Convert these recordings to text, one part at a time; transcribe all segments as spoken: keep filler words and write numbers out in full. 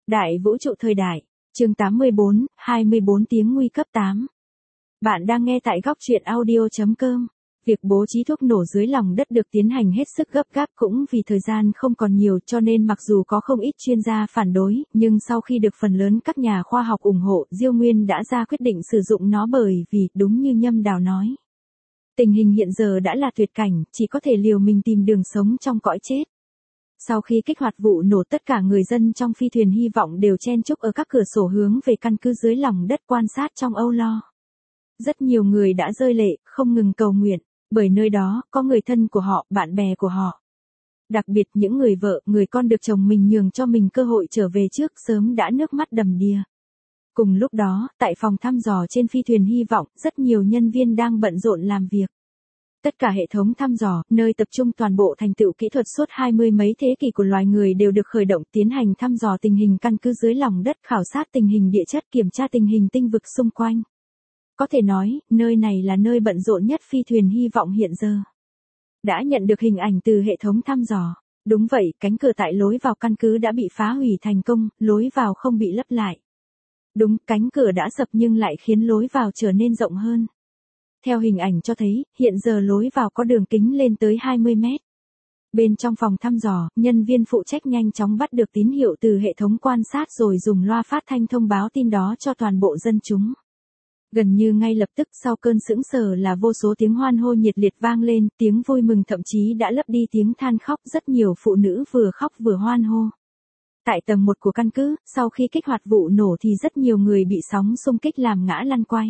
Đại vũ trụ thời đại, chương tám mươi bốn, hai mươi bốn tiếng nguy cấp tám. Bạn đang nghe tại góc truyện audio.com. Việc bố trí thuốc nổ dưới lòng đất được tiến hành hết sức gấp gáp cũng vì thời gian không còn nhiều, cho nên mặc dù có không ít chuyên gia phản đối, nhưng sau khi được phần lớn các nhà khoa học ủng hộ, Diêu Nguyên đã ra quyết định sử dụng nó bởi vì, đúng như Nhâm Đào nói, tình hình hiện giờ đã là tuyệt cảnh, chỉ có thể liều mình tìm đường sống trong cõi chết. Sau khi kích hoạt vụ nổ, tất cả người dân trong phi thuyền hy vọng đều chen chúc ở các cửa sổ hướng về căn cứ dưới lòng đất quan sát trong âu lo. Rất nhiều người đã rơi lệ, không ngừng cầu nguyện, bởi nơi đó có người thân của họ, bạn bè của họ. Đặc biệt những người vợ, người con được chồng mình nhường cho mình cơ hội trở về trước sớm đã nước mắt đầm đìa. Cùng lúc đó, tại phòng thăm dò trên phi thuyền hy vọng, rất nhiều nhân viên đang bận rộn làm việc. Tất cả hệ thống thăm dò, nơi tập trung toàn bộ thành tựu kỹ thuật suốt hai mươi mấy thế kỷ của loài người đều được khởi động, tiến hành thăm dò tình hình căn cứ dưới lòng đất, khảo sát tình hình địa chất, kiểm tra tình hình tinh vực xung quanh. Có thể nói, nơi này là nơi bận rộn nhất phi thuyền hy vọng hiện giờ. Đã nhận được hình ảnh từ hệ thống thăm dò. Đúng vậy, cánh cửa tại lối vào căn cứ đã bị phá hủy thành công, lối vào không bị lấp lại. Đúng, cánh cửa đã sập nhưng lại khiến lối vào trở nên rộng hơn. Theo hình ảnh cho thấy, hiện giờ lối vào có đường kính lên tới hai mươi mét. Bên trong phòng thăm dò, nhân viên phụ trách nhanh chóng bắt được tín hiệu từ hệ thống quan sát rồi dùng loa phát thanh thông báo tin đó cho toàn bộ dân chúng. Gần như ngay lập tức sau cơn sững sờ là vô số tiếng hoan hô nhiệt liệt vang lên, tiếng vui mừng thậm chí đã lấp đi tiếng than khóc, rất nhiều phụ nữ vừa khóc vừa hoan hô. Tại tầng một của căn cứ, sau khi kích hoạt vụ nổ thì rất nhiều người bị sóng xung kích làm ngã lăn quay.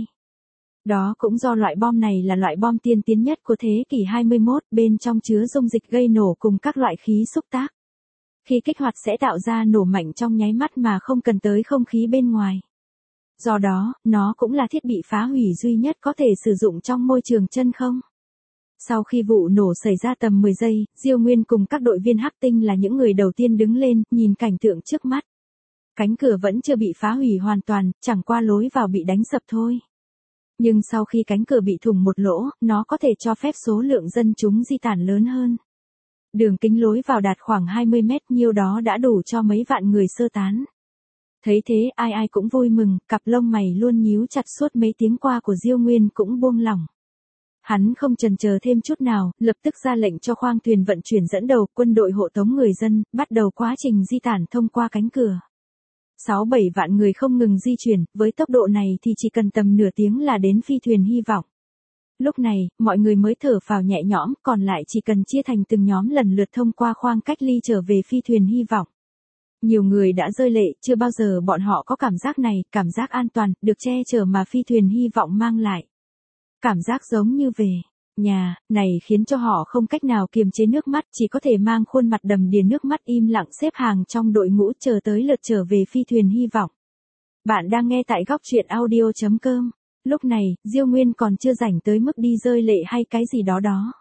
Đó cũng do loại bom này là loại bom tiên tiến nhất của thế kỷ hai mươi mốt, bên trong chứa dung dịch gây nổ cùng các loại khí xúc tác. Khi kích hoạt sẽ tạo ra nổ mạnh trong nháy mắt mà không cần tới không khí bên ngoài. Do đó, nó cũng là thiết bị phá hủy duy nhất có thể sử dụng trong môi trường chân không. Sau khi vụ nổ xảy ra tầm mười giây, Diêu Nguyên cùng các đội viên Hắc Tinh là những người đầu tiên đứng lên, nhìn cảnh tượng trước mắt. Cánh cửa vẫn chưa bị phá hủy hoàn toàn, chẳng qua lối vào bị đánh sập thôi. Nhưng sau khi cánh cửa bị thủng một lỗ, nó có thể cho phép số lượng dân chúng di tản lớn hơn. Đường kính lối vào đạt khoảng hai mươi mét, nhiêu đó đã đủ cho mấy vạn người sơ tán. Thấy thế, ai ai cũng vui mừng, cặp lông mày luôn nhíu chặt suốt mấy tiếng qua của Diêu Nguyên cũng buông lỏng. Hắn không chần chờ thêm chút nào, lập tức ra lệnh cho khoang thuyền vận chuyển dẫn đầu quân đội hộ tống người dân, bắt đầu quá trình di tản thông qua cánh cửa. sáu bảy vạn người không ngừng di chuyển, với tốc độ này thì chỉ cần tầm nửa tiếng là đến phi thuyền hy vọng. Lúc này, mọi người mới thở phào nhẹ nhõm, còn lại chỉ cần chia thành từng nhóm lần lượt thông qua khoang cách ly trở về phi thuyền hy vọng. Nhiều người đã rơi lệ, chưa bao giờ bọn họ có cảm giác này, cảm giác an toàn, được che chở mà phi thuyền hy vọng mang lại. Cảm giác giống như về nhà, này khiến cho họ không cách nào kiềm chế nước mắt, chỉ có thể mang khuôn mặt đầm đìa nước mắt im lặng xếp hàng trong đội ngũ chờ tới lượt trở về phi thuyền hy vọng. Bạn đang nghe tại góc truyện audio.com. Lúc này, Diêu Nguyên còn chưa rảnh tới mức đi rơi lệ hay cái gì đó đó.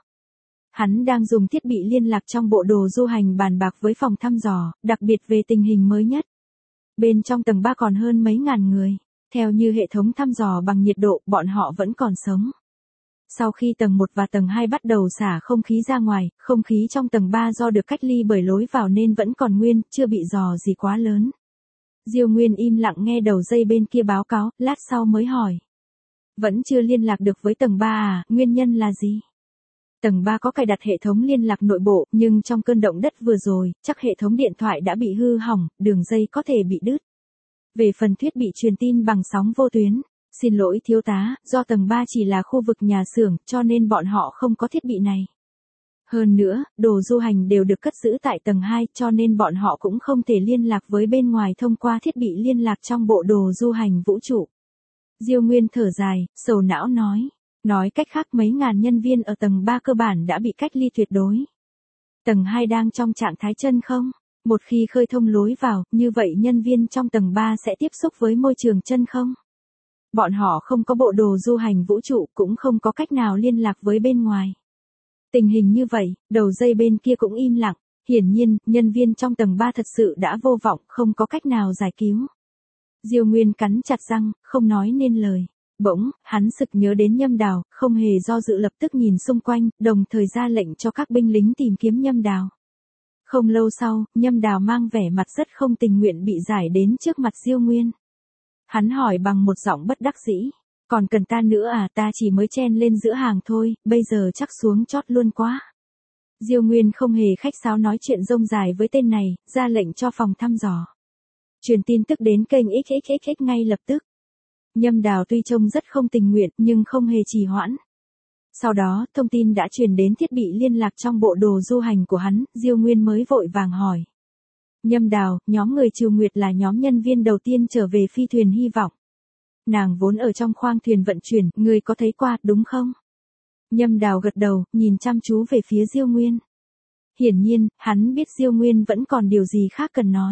Hắn đang dùng thiết bị liên lạc trong bộ đồ du hành bàn bạc với phòng thăm dò, đặc biệt về tình hình mới nhất. Bên trong tầng ba còn hơn mấy ngàn người. Theo như hệ thống thăm dò bằng nhiệt độ, bọn họ vẫn còn sống. Sau khi tầng một và tầng hai bắt đầu xả không khí ra ngoài, không khí trong tầng ba do được cách ly bởi lối vào nên vẫn còn nguyên, chưa bị dò gì quá lớn. Diêu Nguyên im lặng nghe đầu dây bên kia báo cáo, lát sau mới hỏi. Vẫn chưa liên lạc được với tầng ba à, nguyên nhân là gì? Tầng ba có cài đặt hệ thống liên lạc nội bộ, nhưng trong cơn động đất vừa rồi, chắc hệ thống điện thoại đã bị hư hỏng, đường dây có thể bị đứt. Về phần thiết bị truyền tin bằng sóng vô tuyến, xin lỗi thiếu tá, do tầng ba chỉ là khu vực nhà xưởng, cho nên bọn họ không có thiết bị này. Hơn nữa, đồ du hành đều được cất giữ tại tầng hai, cho nên bọn họ cũng không thể liên lạc với bên ngoài thông qua thiết bị liên lạc trong bộ đồ du hành vũ trụ. Diêu Nguyên thở dài, sầu não nói. Nói cách khác mấy ngàn nhân viên ở tầng ba cơ bản đã bị cách ly tuyệt đối. Tầng hai đang trong trạng thái chân không? Một khi khơi thông lối vào, như vậy nhân viên trong tầng ba sẽ tiếp xúc với môi trường chân không? Bọn họ không có bộ đồ du hành vũ trụ, cũng không có cách nào liên lạc với bên ngoài. Tình hình như vậy, đầu dây bên kia cũng im lặng. Hiển nhiên, nhân viên trong tầng ba thật sự đã vô vọng, không có cách nào giải cứu. Diêu Nguyên cắn chặt răng, không nói nên lời. Bỗng, hắn sực nhớ đến Nhâm Đào, không hề do dự lập tức nhìn xung quanh, đồng thời ra lệnh cho các binh lính tìm kiếm Nhâm Đào. Không lâu sau, Nhâm Đào mang vẻ mặt rất không tình nguyện bị giải đến trước mặt Diêu Nguyên. Hắn hỏi bằng một giọng bất đắc dĩ, còn cần ta nữa à, ta chỉ mới chen lên giữa hàng thôi, bây giờ chắc xuống chót luôn quá. Diêu Nguyên không hề khách sáo nói chuyện rông dài với tên này, ra lệnh cho phòng thăm dò truyền tin tức đến kênh ích ích ích ích ngay lập tức. Nhâm Đào tuy trông rất không tình nguyện nhưng không hề trì hoãn. Sau đó, thông tin đã truyền đến thiết bị liên lạc trong bộ đồ du hành của hắn, Diêu Nguyên mới vội vàng hỏi. Nhâm Đào, nhóm người Trừ Nguyệt là nhóm nhân viên đầu tiên trở về phi thuyền hy vọng. Nàng vốn ở trong khoang thuyền vận chuyển, ngươi có thấy qua, đúng không? Nhâm Đào gật đầu, nhìn chăm chú về phía Diêu Nguyên. Hiển nhiên, hắn biết Diêu Nguyên vẫn còn điều gì khác cần nói.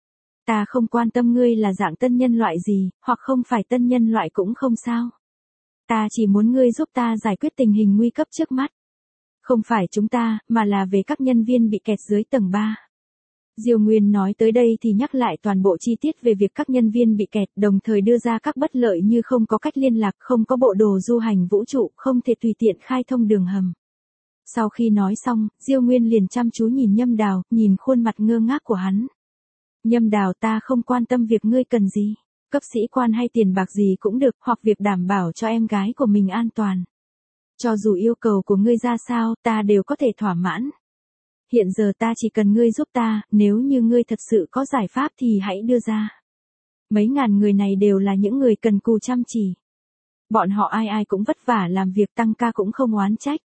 Ta không quan tâm ngươi là dạng tân nhân loại gì, hoặc không phải tân nhân loại cũng không sao. Ta chỉ muốn ngươi giúp ta giải quyết tình hình nguy cấp trước mắt. Không phải chúng ta, mà là về các nhân viên bị kẹt dưới tầng ba. Diêu Nguyên nói tới đây thì nhắc lại toàn bộ chi tiết về việc các nhân viên bị kẹt, đồng thời đưa ra các bất lợi như không có cách liên lạc, không có bộ đồ du hành vũ trụ, không thể tùy tiện khai thông đường hầm. Sau khi nói xong, Diêu Nguyên liền chăm chú nhìn Nhâm Đào, nhìn khuôn mặt ngơ ngác của hắn. Nhâm Đào, ta không quan tâm việc ngươi cần gì, cấp sĩ quan hay tiền bạc gì cũng được, hoặc việc đảm bảo cho em gái của mình an toàn. Cho dù yêu cầu của ngươi ra sao, ta đều có thể thỏa mãn. Hiện giờ ta chỉ cần ngươi giúp ta, nếu như ngươi thật sự có giải pháp thì hãy đưa ra. Mấy ngàn người này đều là những người cần cù chăm chỉ. Bọn họ ai ai cũng vất vả làm việc tăng ca cũng không oán trách.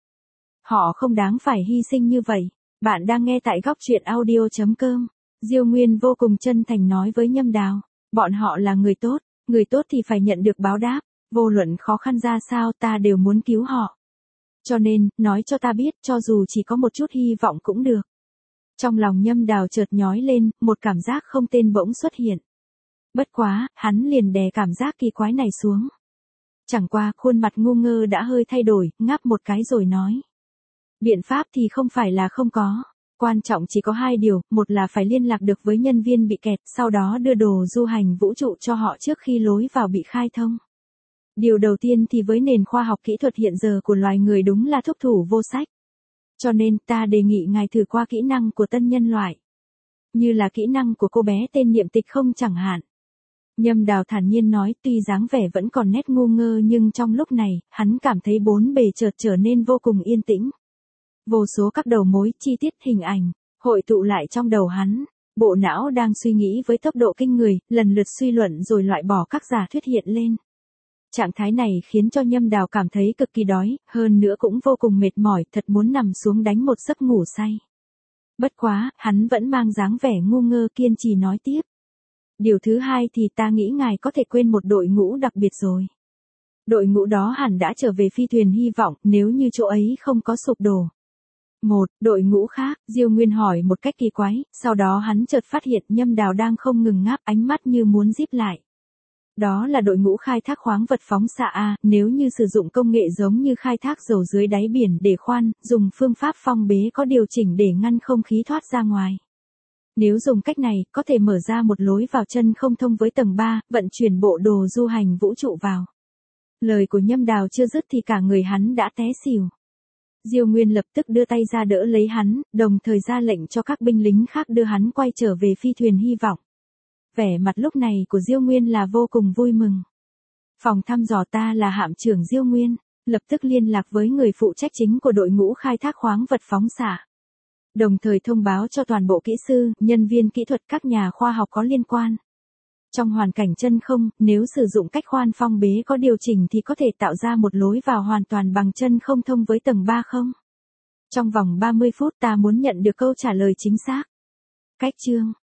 Họ không đáng phải hy sinh như vậy. Bạn đang nghe tại góc truyện audio chấm com. Diêu Nguyên vô cùng chân thành nói với Nhâm Đào. Bọn họ là người tốt, người tốt thì phải nhận được báo đáp. Vô luận khó khăn ra sao ta đều muốn cứu họ. Cho nên, nói cho ta biết, cho dù chỉ có một chút hy vọng cũng được. Trong lòng Nhâm Đào chợt nhói lên, một cảm giác không tên bỗng xuất hiện. Bất quá, hắn liền đè cảm giác kỳ quái này xuống. Chẳng qua, khuôn mặt ngu ngơ đã hơi thay đổi, ngáp một cái rồi nói. Biện pháp thì không phải là không có. Quan trọng chỉ có hai điều, một là phải liên lạc được với nhân viên bị kẹt, sau đó đưa đồ du hành vũ trụ cho họ trước khi lối vào bị khai thông. Điều đầu tiên thì với nền khoa học kỹ thuật hiện giờ của loài người đúng là thúc thủ vô sách. Cho nên ta đề nghị ngài thử qua kỹ năng của tân nhân loại. Như là kỹ năng của cô bé tên Niệm Tịch không chẳng hạn. Nhâm Đào thản nhiên nói, tuy dáng vẻ vẫn còn nét ngu ngơ nhưng trong lúc này, hắn cảm thấy bốn bề chợt trở nên vô cùng yên tĩnh. Vô số các đầu mối, chi tiết, hình ảnh, hội tụ lại trong đầu hắn. Bộ não đang suy nghĩ với tốc độ kinh người, lần lượt suy luận rồi loại bỏ các giả thuyết hiện lên. Trạng thái này khiến cho Nhâm Đào cảm thấy cực kỳ đói, hơn nữa cũng vô cùng mệt mỏi, thật muốn nằm xuống đánh một giấc ngủ say. Bất quá, hắn vẫn mang dáng vẻ ngu ngơ kiên trì nói tiếp. Điều thứ hai thì ta nghĩ ngài có thể quên một đội ngũ đặc biệt rồi. Đội ngũ đó hẳn đã trở về phi thuyền hy vọng, nếu như chỗ ấy không có sụp đổ. Một, đội ngũ khác, Diêu Nguyên hỏi một cách kỳ quái, sau đó hắn chợt phát hiện Nhâm Đào đang không ngừng ngáp, ánh mắt như muốn díp lại. Đó là đội ngũ khai thác khoáng vật phóng xạ A, nếu như sử dụng công nghệ giống như khai thác dầu dưới đáy biển để khoan, dùng phương pháp phong bế có điều chỉnh để ngăn không khí thoát ra ngoài. Nếu dùng cách này, có thể mở ra một lối vào chân không thông với tầng ba, vận chuyển bộ đồ du hành vũ trụ vào. Lời của Nhâm Đào chưa dứt thì cả người hắn đã té xỉu. Diêu Nguyên lập tức đưa tay ra đỡ lấy hắn, đồng thời ra lệnh cho các binh lính khác đưa hắn quay trở về phi thuyền hy vọng. Vẻ mặt lúc này của Diêu Nguyên là vô cùng vui mừng. Phòng thăm dò ta là hạm trưởng Diêu Nguyên, lập tức liên lạc với người phụ trách chính của đội ngũ khai thác khoáng vật phóng xạ. Đồng thời thông báo cho toàn bộ kỹ sư, nhân viên kỹ thuật các nhà khoa học có liên quan. Trong hoàn cảnh chân không, nếu sử dụng cách khoan phong bế có điều chỉnh thì có thể tạo ra một lối vào hoàn toàn bằng chân không thông với tầng ba không? Trong vòng ba mươi phút ta muốn nhận được câu trả lời chính xác. Cách chương